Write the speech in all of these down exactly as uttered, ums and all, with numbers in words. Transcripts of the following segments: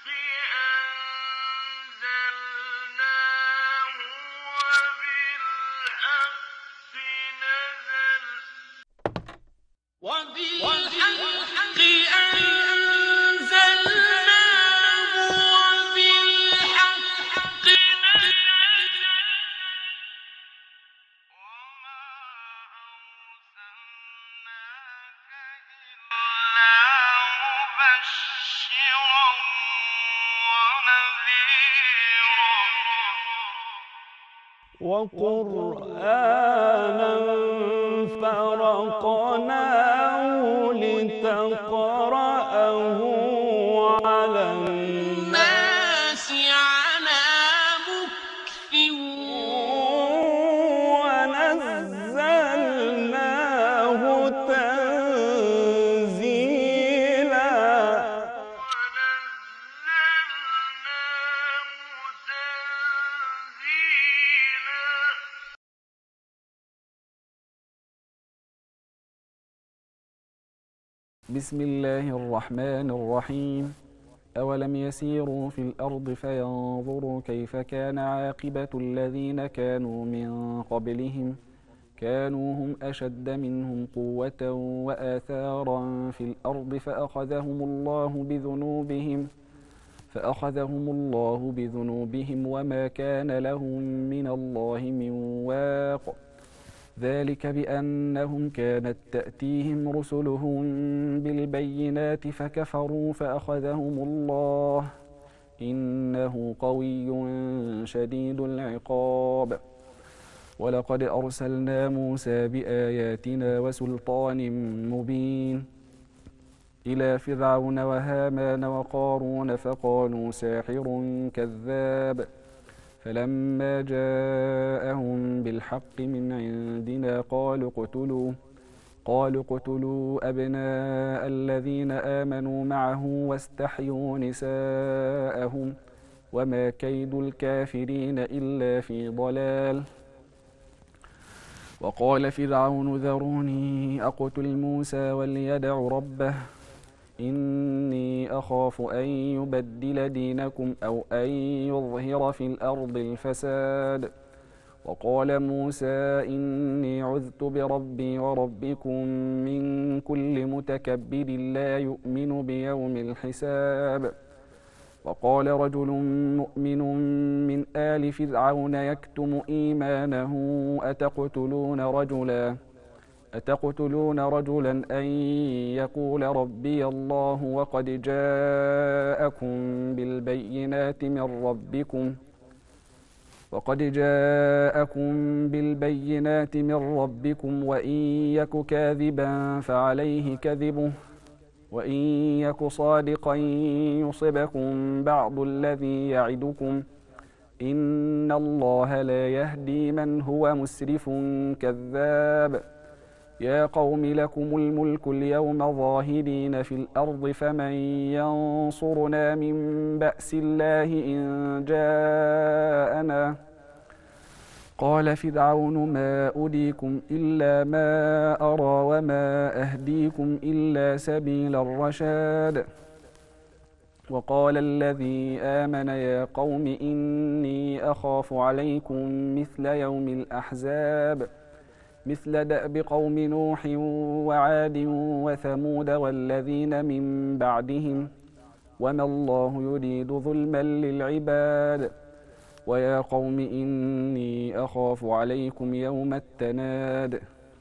وقرآنا فرقناه لتقرأه على الناس على مكث ونزلناه تنزيلا بسم الله الرحمن الرحيم. أولم يسيروا في الأرض فينظروا كيف كان عاقبة الذين كانوا من قبلهم كانوا هم أشد منهم قوة وآثارا في الأرض فأخذهم الله بذنوبهم فأخذهم الله بذنوبهم وما كان لهم من الله من واق ذلك بأنهم كانت تأتيهم رسلهم بالبينات فكفروا فأخذهم الله إنه قوي شديد العقاب. ولقد أرسلنا موسى بآياتنا وسلطان مبين إلى فرعون وهامان وقارون فقالوا ساحر كذاب فلما جاءهم بالحق من عندنا قالوا اقتلوه قالوا اقتلوا أبناء الذين آمنوا معه واستحيوا نساءهم وما كيد الكافرين إلا في ضلال. وقال فرعون ذروني أقتل موسى وليدع ربه إني أخاف أن يبدل دينكم أو أن يظهر في الأرض الفساد. وقال موسى إني عذت بربي وربكم من كل متكبر لا يؤمن بيوم الحساب. وقال رجل مؤمن من آل فرعون يكتم إيمانه أتقتلون رجلا أتقتلون رجلا أن يقول ربي الله وقد جاءكم بالبينات من ربكم وقد جاءكم بالبينات من ربكم وإن يك كاذبا فعليه كذبه وإن يك صادقا يصبكم بعض الذي يعدكم إن الله لا يهدي من هو مسرف كذاب. يا قوم لكم الملك اليوم ظاهرين في الأرض فمن ينصرنا من بأس الله إن جاءنا. قال فرعون ما أريكم إلا ما أرى وما أهديكم إلا سبيل الرشاد. وقال الذي آمن يا قوم إني أخاف عليكم مثل يوم الأحزاب مثل دأب قوم نوح وعاد وثمود والذين من بعدهم وما الله يريد ظلما للعباد. ويا قوم إني أخاف عليكم يوم التناد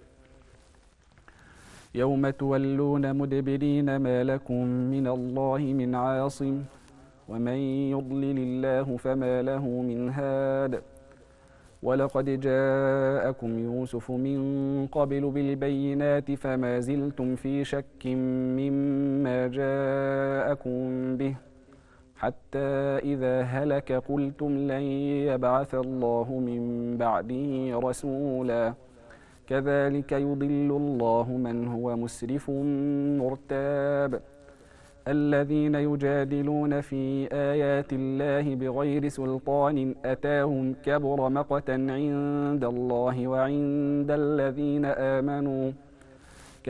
يوم تولون مدبرين ما لكم من الله من عاصم ومن يضلل الله فما له من هاد. ولقد جاءكم يوسف من قبل بالبينات فما زلتم في شك مما جاءكم به حتى إذا هلك قلتم لن يبعث الله من بعده رسولا كذلك يضل الله من هو مسرف مرتاب. الذين يجادلون في آيات الله بغير سلطان أتاهم كبر مقتا عند الله وعند الذين آمنوا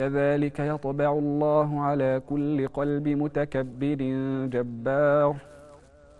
كذلك يطبع الله على كل قلب متكبر جبار.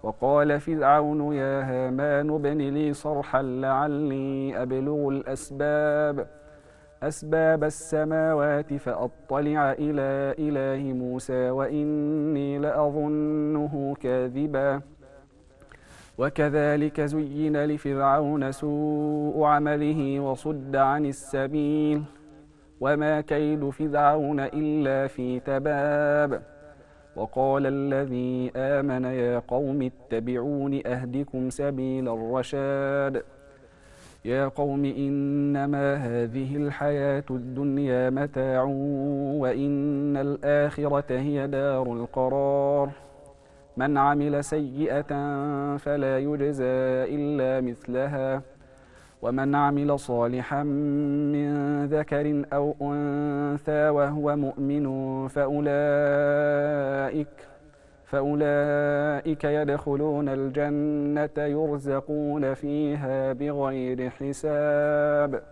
وقال فرعون يا هامان ابن لي صرحا لعلي أبلغ الأسباب أسباب السماوات فأطلع إلى إله موسى وإني لأظنه كاذبا وكذلك زين لفرعون سوء عمله وصد عن السبيل وما كيد فرعون إلا في تباب وقال الذي آمن يا قوم اتبعون أهدكم سبيل الرشاد يا قوم إنما هذه الحياة الدنيا متاع وإن الآخرة هي دار القرار من عمل سيئة فلا يجزى إلا مثلها ومن عمل صالحا من ذكر أو أنثى وهو مؤمن فأولئك فأولئك يدخلون الجنة يرزقون فيها بغير حساب